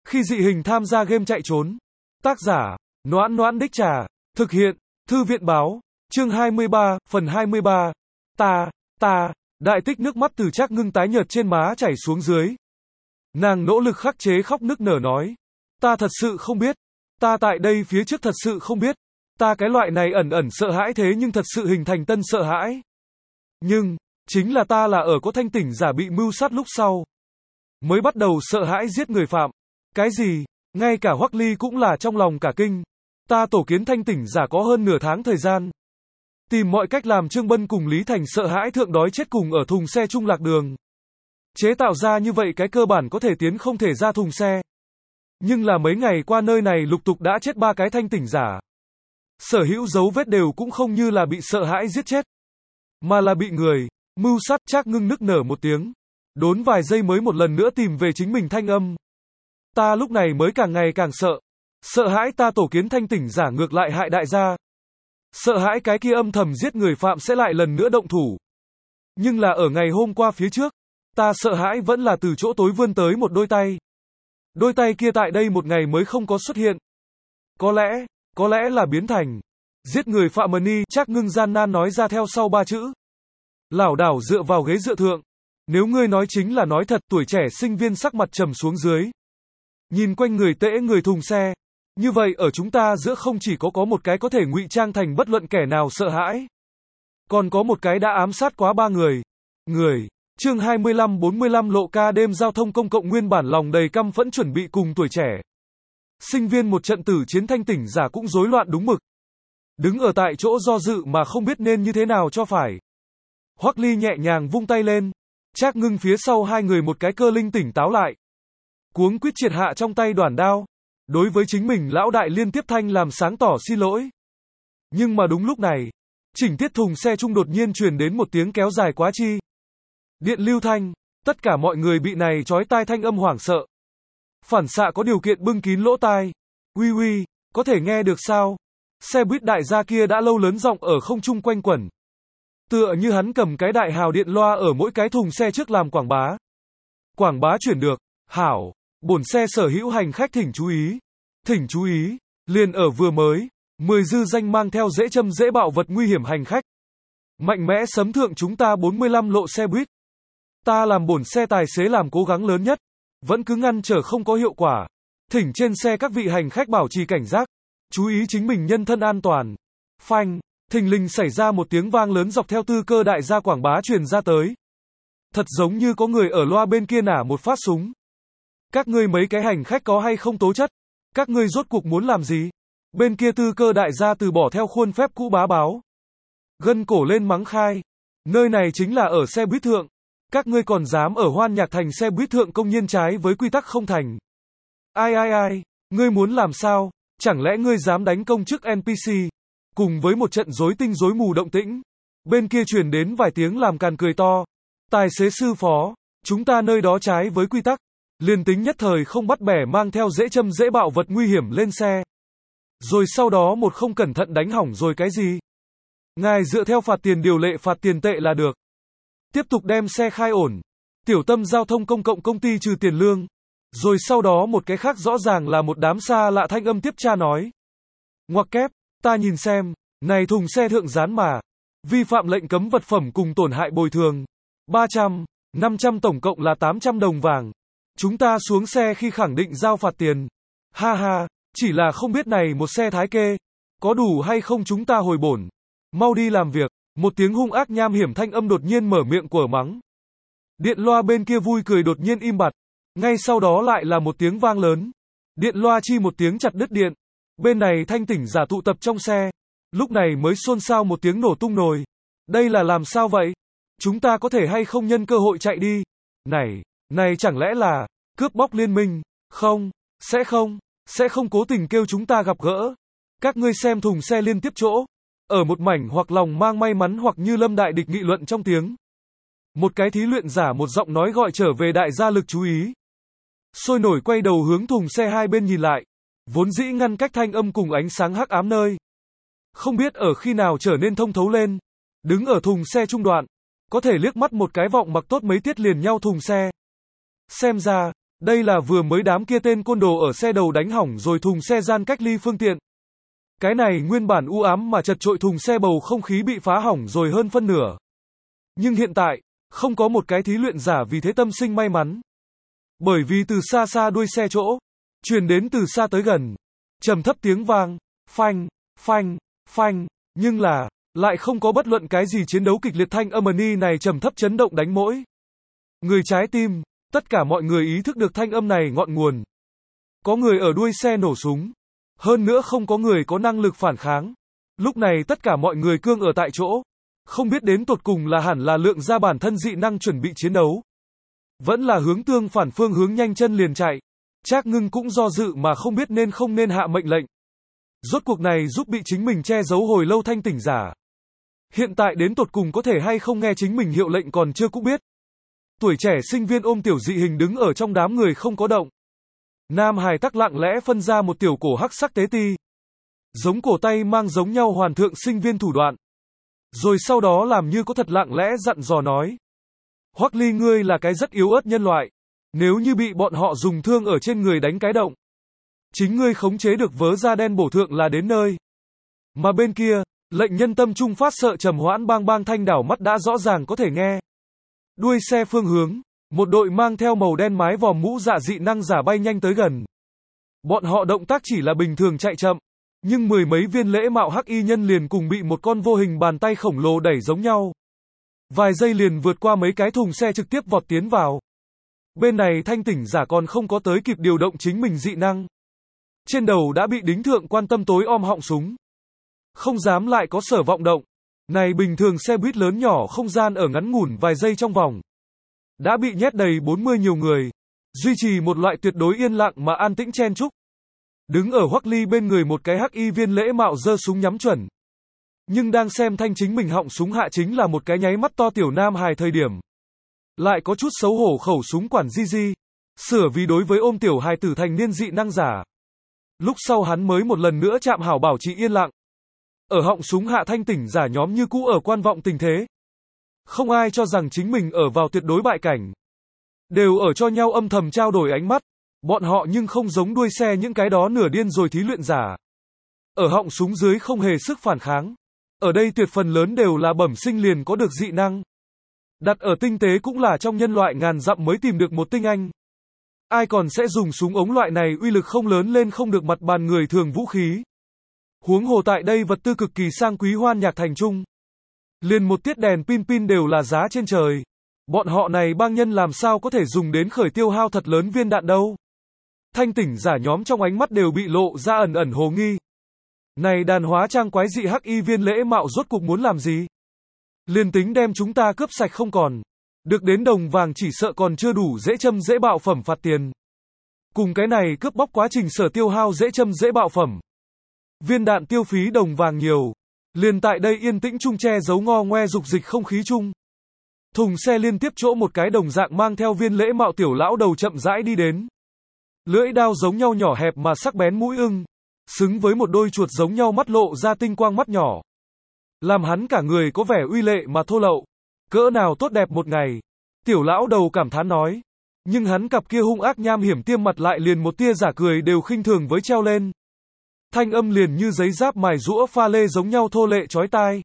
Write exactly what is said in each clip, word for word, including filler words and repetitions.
Khi dị hình tham gia game chạy trốn. Tác giả, Noãn Noãn Đích Trà. Thực hiện, Thư viện báo. Chương hai mươi ba, phần hai mươi ba. Ta, ta, đại tích nước mắt từ Trác Ngưng tái nhợt trên má chảy xuống dưới. Nàng nỗ lực khắc chế khóc nức nở nói. Ta thật sự không biết. Ta tại đây phía trước thật sự không biết. Ta cái loại này ẩn ẩn sợ hãi thế nhưng thật sự hình thành tân sợ hãi. Nhưng, chính là ta là ở có thanh tỉnh giả bị mưu sát lúc sau. Mới bắt đầu sợ hãi giết người phạm. Cái gì? Ngay cả Hoắc Ly cũng là trong lòng cả kinh. Ta tổ kiến thanh tỉnh giả có hơn nửa tháng thời gian. Tìm mọi cách làm Trương Bân cùng Lý Thành sợ hãi thượng đói chết cùng ở thùng xe chung lạc đường. Chế tạo ra như vậy cái cơ bản có thể tiến không thể ra thùng xe. Nhưng là mấy ngày qua nơi này lục tục đã chết ba cái thanh tỉnh giả. Sở hữu dấu vết đều cũng không như là bị sợ hãi giết chết. Mà là bị người, mưu sát. Trác Ngưng nức nở một tiếng. Đốn vài giây mới một lần nữa tìm về chính mình thanh âm. Ta lúc này mới càng ngày càng sợ. Sợ hãi ta tổ kiến thanh tỉnh giả ngược lại hại đại gia. Sợ hãi cái kia âm thầm giết người phạm sẽ lại lần nữa động thủ. Nhưng là ở ngày hôm qua phía trước, ta sợ hãi vẫn là từ chỗ tối vươn tới một đôi tay. Đôi tay kia tại đây một ngày mới không có xuất hiện. Có lẽ, có lẽ là biến thành giết người phạm Mani. Trác Ngưng gian nan nói ra theo sau ba chữ. Lảo đảo dựa vào ghế dựa thượng. Nếu ngươi nói chính là nói thật. Tuổi trẻ sinh viên sắc mặt trầm xuống dưới. Nhìn quanh người tễ người thùng xe. Như vậy ở chúng ta giữa không chỉ có có một cái có thể ngụy trang thành bất luận kẻ nào sợ hãi. Còn có một cái đã ám sát quá ba người. Người. Chương hai mươi lăm bốn mươi lăm lộ ca đêm giao thông công cộng nguyên bản lòng đầy căm phẫn chuẩn bị cùng tuổi trẻ. Sinh viên một trận tử chiến thanh tỉnh giả cũng rối loạn đúng mực. Đứng ở tại chỗ do dự mà không biết nên như thế nào cho phải. Hoắc Ly nhẹ nhàng vung tay lên. Trác Ngưng phía sau hai người một cái cơ linh tỉnh táo lại. Cuống quýt triệt hạ trong tay đoản đao. Đối với chính mình lão đại liên tiếp thanh làm sáng tỏ xin lỗi. Nhưng mà đúng lúc này, chỉnh tiết thùng xe chung đột nhiên truyền đến một tiếng kéo dài quá chi. Điện lưu thanh, tất cả mọi người bị này chói tai thanh âm hoảng sợ. Phản xạ có điều kiện bưng kín lỗ tai. Uy uy, có thể nghe được sao? Xe buýt đại gia kia đã lâu lớn giọng ở không trung quanh quẩn. Tựa như hắn cầm cái đại hào điện loa ở mỗi cái thùng xe trước làm quảng bá. Quảng bá chuyển được, hảo, bổn xe sở hữu hành khách thỉnh chú ý. Thỉnh chú ý, liền ở vừa mới, mười dư danh mang theo dễ châm dễ bạo vật nguy hiểm hành khách. Mạnh mẽ sấm thượng chúng ta bốn mươi lăm lộ xe buýt. Ta làm bổn xe tài xế làm cố gắng lớn nhất, vẫn cứ ngăn trở không có hiệu quả. Thỉnh trên xe các vị hành khách bảo trì cảnh giác, chú ý chính mình nhân thân an toàn. Phanh, thình lình xảy ra một tiếng vang lớn dọc theo tư cơ đại gia quảng bá truyền ra tới. Thật giống như có người ở loa bên kia nả một phát súng. Các ngươi mấy cái hành khách có hay không tố chất? Các ngươi rốt cuộc muốn làm gì? Bên kia tư cơ đại gia từ bỏ theo khuôn phép cũ bá báo. Gân cổ lên mắng khai. Nơi này chính là ở xe buýt thượng. Các ngươi còn dám ở Hoan Nhạc Thành xe buýt thượng công nhiên trái với quy tắc không thành. Ai ai ai, ngươi muốn làm sao? Chẳng lẽ ngươi dám đánh công chức en pê xê? Cùng với một trận rối tinh rối mù động tĩnh. Bên kia truyền đến vài tiếng làm càn cười to. Tài xế sư phó, chúng ta nơi đó trái với quy tắc. Liền tính nhất thời không bắt bẻ mang theo dễ châm dễ bạo vật nguy hiểm lên xe. Rồi sau đó một không cẩn thận đánh hỏng rồi cái gì? Ngài dựa theo phạt tiền điều lệ phạt tiền tệ là được. Tiếp tục đem xe khai ổn. Tiểu Tâm giao thông công cộng công ty trừ tiền lương. Rồi sau đó một cái khác rõ ràng là một đám xa lạ thanh âm tiếp tra nói. Ngoặc kép, ta nhìn xem, này thùng xe thượng dán mà. Vi phạm lệnh cấm vật phẩm cùng tổn hại bồi thường. ba trăm, năm trăm tổng cộng là tám trăm đồng vàng. Chúng ta xuống xe khi khẳng định giao phạt tiền. Ha ha, chỉ là không biết này một xe thái kê. Có đủ hay không chúng ta hồi bổn. Mau đi làm việc. Một tiếng hung ác nham hiểm thanh âm đột nhiên mở miệng của mắng. Điện loa bên kia vui cười đột nhiên im bặt. Ngay sau đó lại là một tiếng vang lớn. Điện loa chi một tiếng chặt đứt điện. Bên này thanh tỉnh giả tụ tập trong xe. Lúc này mới xôn xao một tiếng nổ tung nồi. Đây là làm sao vậy? Chúng ta có thể hay không nhân cơ hội chạy đi? Này, này chẳng lẽ là cướp bóc liên minh? Không, sẽ không, sẽ không cố tình kêu chúng ta gặp gỡ. Các ngươi xem thùng xe liên tiếp chỗ. Ở một mảnh hoặc lòng mang may mắn hoặc như lâm đại địch nghị luận trong tiếng. Một cái thí luyện giả một giọng nói gọi trở về đại gia lực chú ý. Sôi nổi quay đầu hướng thùng xe hai bên nhìn lại. Vốn dĩ ngăn cách thanh âm cùng ánh sáng hắc ám nơi. Không biết ở khi nào trở nên thông thấu lên. Đứng ở thùng xe trung đoạn. Có thể liếc mắt một cái vọng mặc tốt mấy tiết liền nhau thùng xe. Xem ra, Đây là vừa mới đám kia tên côn đồ ở xe đầu đánh hỏng rồi thùng xe gian cách ly phương tiện. Cái này nguyên bản u ám mà chật trội thùng xe bầu không khí bị phá hỏng rồi hơn phân nửa. Nhưng hiện tại, không có một cái thí luyện giả vì thế tâm sinh may mắn. Bởi vì từ xa xa đuôi xe chỗ, truyền đến từ xa tới gần, trầm thấp tiếng vang, phanh, phanh, phanh, nhưng là, lại không có bất luận cái gì chiến đấu kịch liệt thanh âm ni này trầm thấp chấn động đánh mỗi người trái tim, tất cả mọi người ý thức được thanh âm này ngọn nguồn. Có người ở đuôi xe nổ súng, hơn nữa không có người có năng lực phản kháng. Lúc này tất cả mọi người cương ở tại chỗ, không biết đến tột cùng là hẳn là lượng ra bản thân dị năng chuẩn bị chiến đấu, vẫn là hướng tương phản phương hướng nhanh chân liền chạy. Trác Ngưng cũng do dự mà không biết nên không nên hạ mệnh lệnh. Rốt cuộc này giúp bị chính mình che giấu hồi lâu thanh tỉnh giả. Hiện tại đến tột cùng có thể hay không nghe chính mình hiệu lệnh còn chưa cũng biết. Tuổi trẻ sinh viên ôm tiểu dị hình đứng ở trong đám người không có động. Nam hài tắc lặng lẽ phân ra một tiểu cổ hắc sắc tế ti. Giống cổ tay mang giống nhau hoàn thượng sinh viên thủ đoạn. Rồi sau đó làm như có thật lặng lẽ dặn dò nói. Hoắc Ly ngươi là cái rất yếu ớt nhân loại. Nếu như bị bọn họ dùng thương ở trên người đánh cái động, chính ngươi khống chế được vớ da đen bổ thượng là đến nơi. Mà bên kia, lệnh nhân tâm trung phát sợ trầm hoãn bang bang thanh đảo mắt đã rõ ràng có thể nghe. Đuôi xe phương hướng, một đội mang theo màu đen mái vòm mũ dạ dị năng giả bay nhanh tới gần. Bọn họ động tác chỉ là bình thường chạy chậm, nhưng mười mấy viên lễ mạo hắc y nhân liền cùng bị một con vô hình bàn tay khổng lồ đẩy giống nhau. Vài giây liền vượt qua mấy cái thùng xe trực tiếp vọt tiến vào. Bên này thanh tỉnh giả còn không có tới kịp điều động chính mình dị năng. Trên đầu đã bị đính thượng quan tâm tối om họng súng. Không dám lại có sở vọng động. Này bình thường xe buýt lớn nhỏ không gian ở ngắn ngủn vài giây trong vòng. Đã bị nhét đầy bốn mươi nhiều người. Duy trì một loại tuyệt đối yên lặng mà an tĩnh chen chúc. Đứng ở Hoắc Ly bên người một cái hắc y viên lễ mạo giơ súng nhắm chuẩn. Nhưng đang xem thanh chính mình họng súng hạ chính là một cái nháy mắt to tiểu nam hài thời điểm. Lại có chút xấu hổ khẩu súng quản di di. Sửa vì đối với ôm tiểu hài tử thành niên dị năng giả. Lúc sau hắn mới một lần nữa chạm hảo bảo trì yên lặng. Ở họng súng hạ thanh tỉnh giả nhóm như cũ ở quan vọng tình thế. Không ai cho rằng chính mình ở vào tuyệt đối bại cảnh. Đều ở cho nhau âm thầm trao đổi ánh mắt. Bọn họ nhưng không giống đuôi xe những cái đó nửa điên rồi thí luyện giả. Ở họng súng dưới không hề sức phản kháng. Ở đây tuyệt phần lớn đều là bẩm sinh liền có được dị năng. Đặt ở tinh tế cũng là trong nhân loại ngàn dặm mới tìm được một tinh anh. Ai còn sẽ dùng súng ống loại này uy lực không lớn lên không được mặt bàn người thường vũ khí. Huống hồ tại đây vật tư cực kỳ sang quý hoan nhạc thành trung. Liền một tiết đèn pin pin đều là giá trên trời. Bọn họ này bang nhân làm sao có thể dùng đến khởi tiêu hao thật lớn viên đạn đâu. Thanh tỉnh giả nhóm trong ánh mắt đều bị lộ ra ẩn ẩn hồ nghi. Này đàn hóa trang quái dị hắc y viên lễ mạo rốt cuộc muốn làm gì? Liền tính đem chúng ta cướp sạch không còn. Được đến đồng vàng chỉ sợ còn chưa đủ dễ châm dễ bạo phẩm phạt tiền. Cùng cái này cướp bóc quá trình sở tiêu hao dễ châm dễ bạo phẩm. Viên đạn tiêu phí đồng vàng nhiều. Liền tại đây yên tĩnh chung che giấu ngo ngoe dục dịch không khí chung. Thùng xe liên tiếp chỗ một cái đồng dạng mang theo viên lễ mạo tiểu lão đầu chậm rãi đi đến. Lưỡi đao giống nhau nhỏ hẹp mà sắc bén mũi ưng. Xứng với một đôi chuột giống nhau mắt lộ ra tinh quang mắt nhỏ. Làm hắn cả người có vẻ uy lệ mà thô lậu. Cỡ nào tốt đẹp một ngày. Tiểu lão đầu cảm thán nói. Nhưng hắn cặp kia hung ác nham hiểm tiêm mặt lại liền một tia giả cười đều khinh thường với treo lên. Thanh âm liền như giấy giáp mài rũa pha lê giống nhau thô lệ chói tai.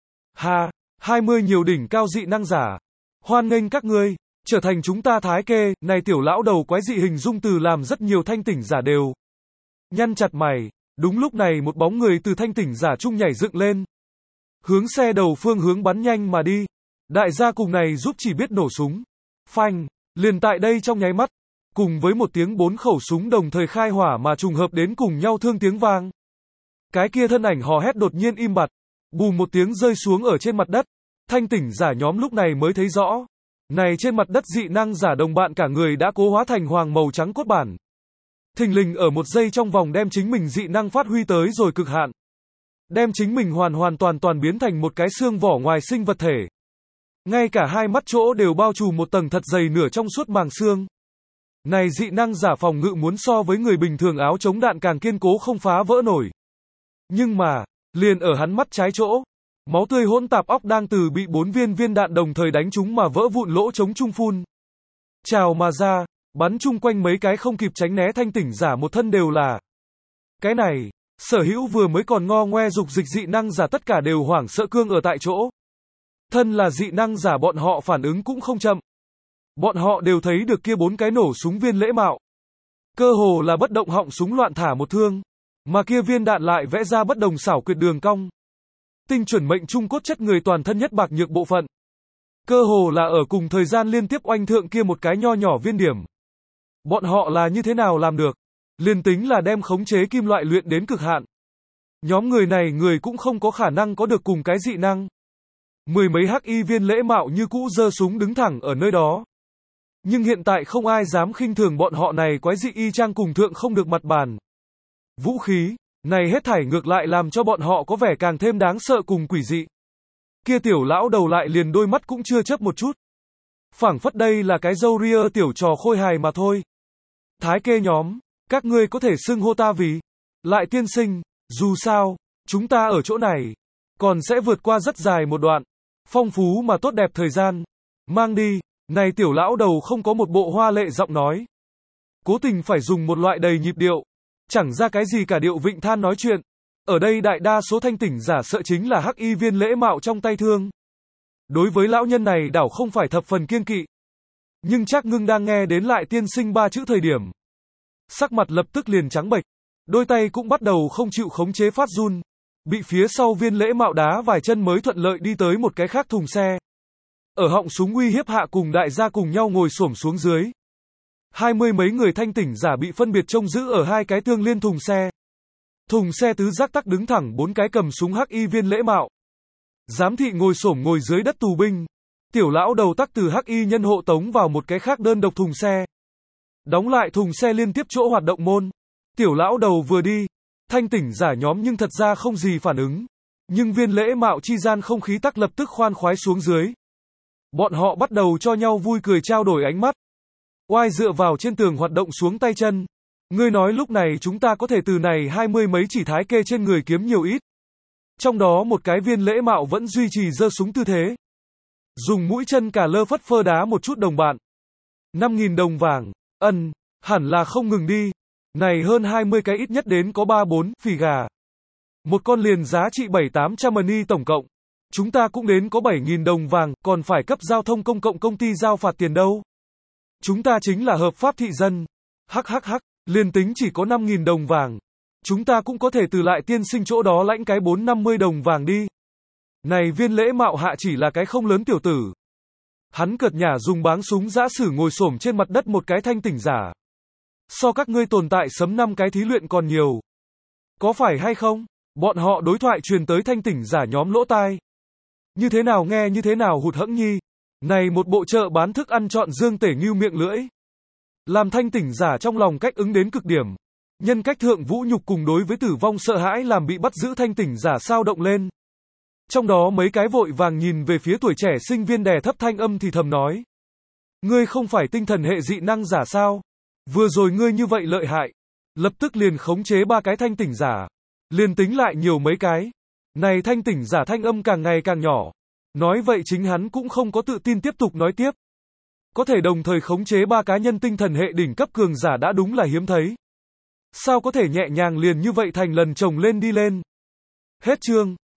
Hà, hai mươi nhiều đỉnh cao dị năng giả. Hoan nghênh các ngươi, trở thành chúng ta thái kê, này tiểu lão đầu quái dị hình dung từ làm rất nhiều thanh tỉnh giả đều. Nhăn chặt mày, đúng lúc này một bóng người từ thanh tỉnh giả trung nhảy dựng lên. Hướng xe đầu phương hướng bắn nhanh mà đi. Đại gia cùng này giúp chỉ biết nổ súng. Phanh, liền tại đây trong nháy mắt. Cùng với một tiếng bốn khẩu súng đồng thời khai hỏa mà trùng hợp đến cùng nhau thương tiếng vang. Cái kia thân ảnh hò hét đột nhiên im bặt. Bùm một tiếng rơi xuống ở trên mặt đất. Thanh tỉnh giả nhóm lúc này mới thấy rõ. Này trên mặt đất dị năng giả đồng bạn cả người đã cố hóa thành hoàng màu trắng cốt bản. Thình lình ở một giây trong vòng đem chính mình dị năng phát huy tới rồi cực hạn. Đem chính mình hoàn hoàn toàn toàn biến thành một cái xương vỏ ngoài sinh vật thể. Ngay cả hai mắt chỗ đều bao trùm một tầng thật dày nửa trong suốt màng xương. Này dị năng giả phòng ngự muốn so với người bình thường áo chống đạn càng kiên cố không phá vỡ nổi. Nhưng mà, liền ở hắn mắt trái chỗ, máu tươi hỗn tạp óc đang từ bị bốn viên viên đạn đồng thời đánh trúng mà vỡ vụn lỗ trống trung phun. Trào mà ra, bắn chung quanh mấy cái không kịp tránh né thanh tỉnh giả một thân đều là. Cái này, sở hữu vừa mới còn ngo ngoe dục dịch dị năng giả tất cả đều hoảng sợ cương ở tại chỗ. Thân là dị năng giả bọn họ phản ứng cũng không chậm. Bọn họ đều thấy được kia bốn cái nổ súng viên lễ mạo. Cơ hồ là bất động họng súng loạn thả một thương, mà kia viên đạn lại vẽ ra bất đồng xảo quyệt đường cong. Tinh chuẩn mệnh trung cốt chất người toàn thân nhất bạc nhược bộ phận. Cơ hồ là ở cùng thời gian liên tiếp oanh thượng kia một cái nho nhỏ viên điểm. Bọn họ là như thế nào làm được? Liên tính là đem khống chế kim loại luyện đến cực hạn. Nhóm người này người cũng không có khả năng có được cùng cái dị năng. Mười mấy hắc y viên lễ mạo như cũ giơ súng đứng thẳng ở nơi đó. Nhưng hiện tại không ai dám khinh thường bọn họ này quái dị y chang cùng thượng không được mặt bàn. Vũ khí, này hết thảy ngược lại làm cho bọn họ có vẻ càng thêm đáng sợ cùng quỷ dị. Kia tiểu lão đầu lại liền đôi mắt cũng chưa chớp một chút. Phảng phất đây là cái râu ria tiểu trò khôi hài mà thôi. Thái kê nhóm, các ngươi có thể xưng hô ta vì lại tiên sinh, dù sao, chúng ta ở chỗ này, còn sẽ vượt qua rất dài một đoạn, phong phú mà tốt đẹp thời gian. Mang đi, này tiểu lão đầu không có một bộ hoa lệ giọng nói. Cố tình phải dùng một loại đầy nhịp điệu, chẳng ra cái gì cả điệu vịnh than nói chuyện. Ở đây đại đa số thanh tỉnh giả sợ chính là hắc y viên lễ mạo trong tay thương. Đối với lão nhân này đảo không phải thập phần kiêng kỵ. Nhưng chắc ngưng đang nghe đến lại tiên sinh ba chữ thời điểm. Sắc mặt lập tức liền trắng bệch. Đôi tay cũng bắt đầu không chịu khống chế phát run. Bị phía sau viên lễ mạo đá vài chân mới thuận lợi đi tới một cái khác thùng xe. Ở họng súng uy hiếp hạ cùng đại gia cùng nhau ngồi xổm xuống dưới. Hai mươi mấy người thanh tỉnh giả bị phân biệt trông giữ ở hai cái tương liên thùng xe. Thùng xe tứ giác tắc đứng thẳng bốn cái cầm súng hắc y viên lễ mạo. Giám thị ngồi xổm ngồi dưới đất tù binh. Tiểu lão đầu tắc từ hắc y nhân hộ tống vào một cái khác đơn độc thùng xe. Đóng lại thùng xe liên tiếp chỗ hoạt động môn. Tiểu lão đầu vừa đi, thanh tỉnh giả nhóm nhưng thật ra không gì phản ứng. Nhưng viên lễ mạo chi gian không khí tắc lập tức khoan khoái xuống dưới. Bọn họ bắt đầu cho nhau vui cười trao đổi ánh mắt. Oai dựa vào trên tường hoạt động xuống tay chân. Ngươi nói lúc này chúng ta có thể từ này hai mươi mấy chỉ thái kê trên người kiếm nhiều ít. Trong đó một cái viên lễ mạo vẫn duy trì giơ súng tư thế. Dùng mũi chân cả lơ phất phơ đá một chút đồng bạn. năm nghìn đồng vàng, ân, hẳn là không ngừng đi. Này hơn hai mươi cái ít nhất đến có ba bốn phì gà. Một con liền giá trị bảy tám trăm money tổng cộng. Chúng ta cũng đến có bảy nghìn đồng vàng, còn phải cấp giao thông công cộng công ty giao phạt tiền đâu. Chúng ta chính là hợp pháp thị dân. Hắc hắc hắc, liền tính chỉ có năm nghìn đồng vàng. Chúng ta cũng có thể từ lại tiên sinh chỗ đó lãnh cái bốn năm mươi đồng vàng đi. Này viên lễ mạo hạ chỉ là cái không lớn tiểu tử. Hắn cợt nhả dùng báng súng giã sử ngồi xổm trên mặt đất một cái thanh tỉnh giả. So các ngươi tồn tại sấm năm cái thí luyện còn nhiều. Có phải hay không? Bọn họ đối thoại truyền tới thanh tỉnh giả nhóm lỗ tai. Như thế nào nghe như thế nào hụt hẫng nhi. Này một bộ chợ bán thức ăn chọn dương tể ngưu miệng lưỡi. Làm thanh tỉnh giả trong lòng cách ứng đến cực điểm. Nhân cách thượng vũ nhục cùng đối với tử vong sợ hãi làm bị bắt giữ thanh tỉnh giả sao động lên. Trong đó mấy cái vội vàng nhìn về phía tuổi trẻ sinh viên đè thấp thanh âm thì thầm nói. Ngươi không phải tinh thần hệ dị năng giả sao? Vừa rồi ngươi như vậy lợi hại. Lập tức liền khống chế ba cái thanh tỉnh giả. Liền tính lại nhiều mấy cái. Này thanh tỉnh giả thanh âm càng ngày càng nhỏ. Nói vậy chính hắn cũng không có tự tin tiếp tục nói tiếp. Có thể đồng thời khống chế ba cá nhân tinh thần hệ đỉnh cấp cường giả đã đúng là hiếm thấy. Sao có thể nhẹ nhàng liền như vậy thành lần chồng lên đi lên. Hết chương.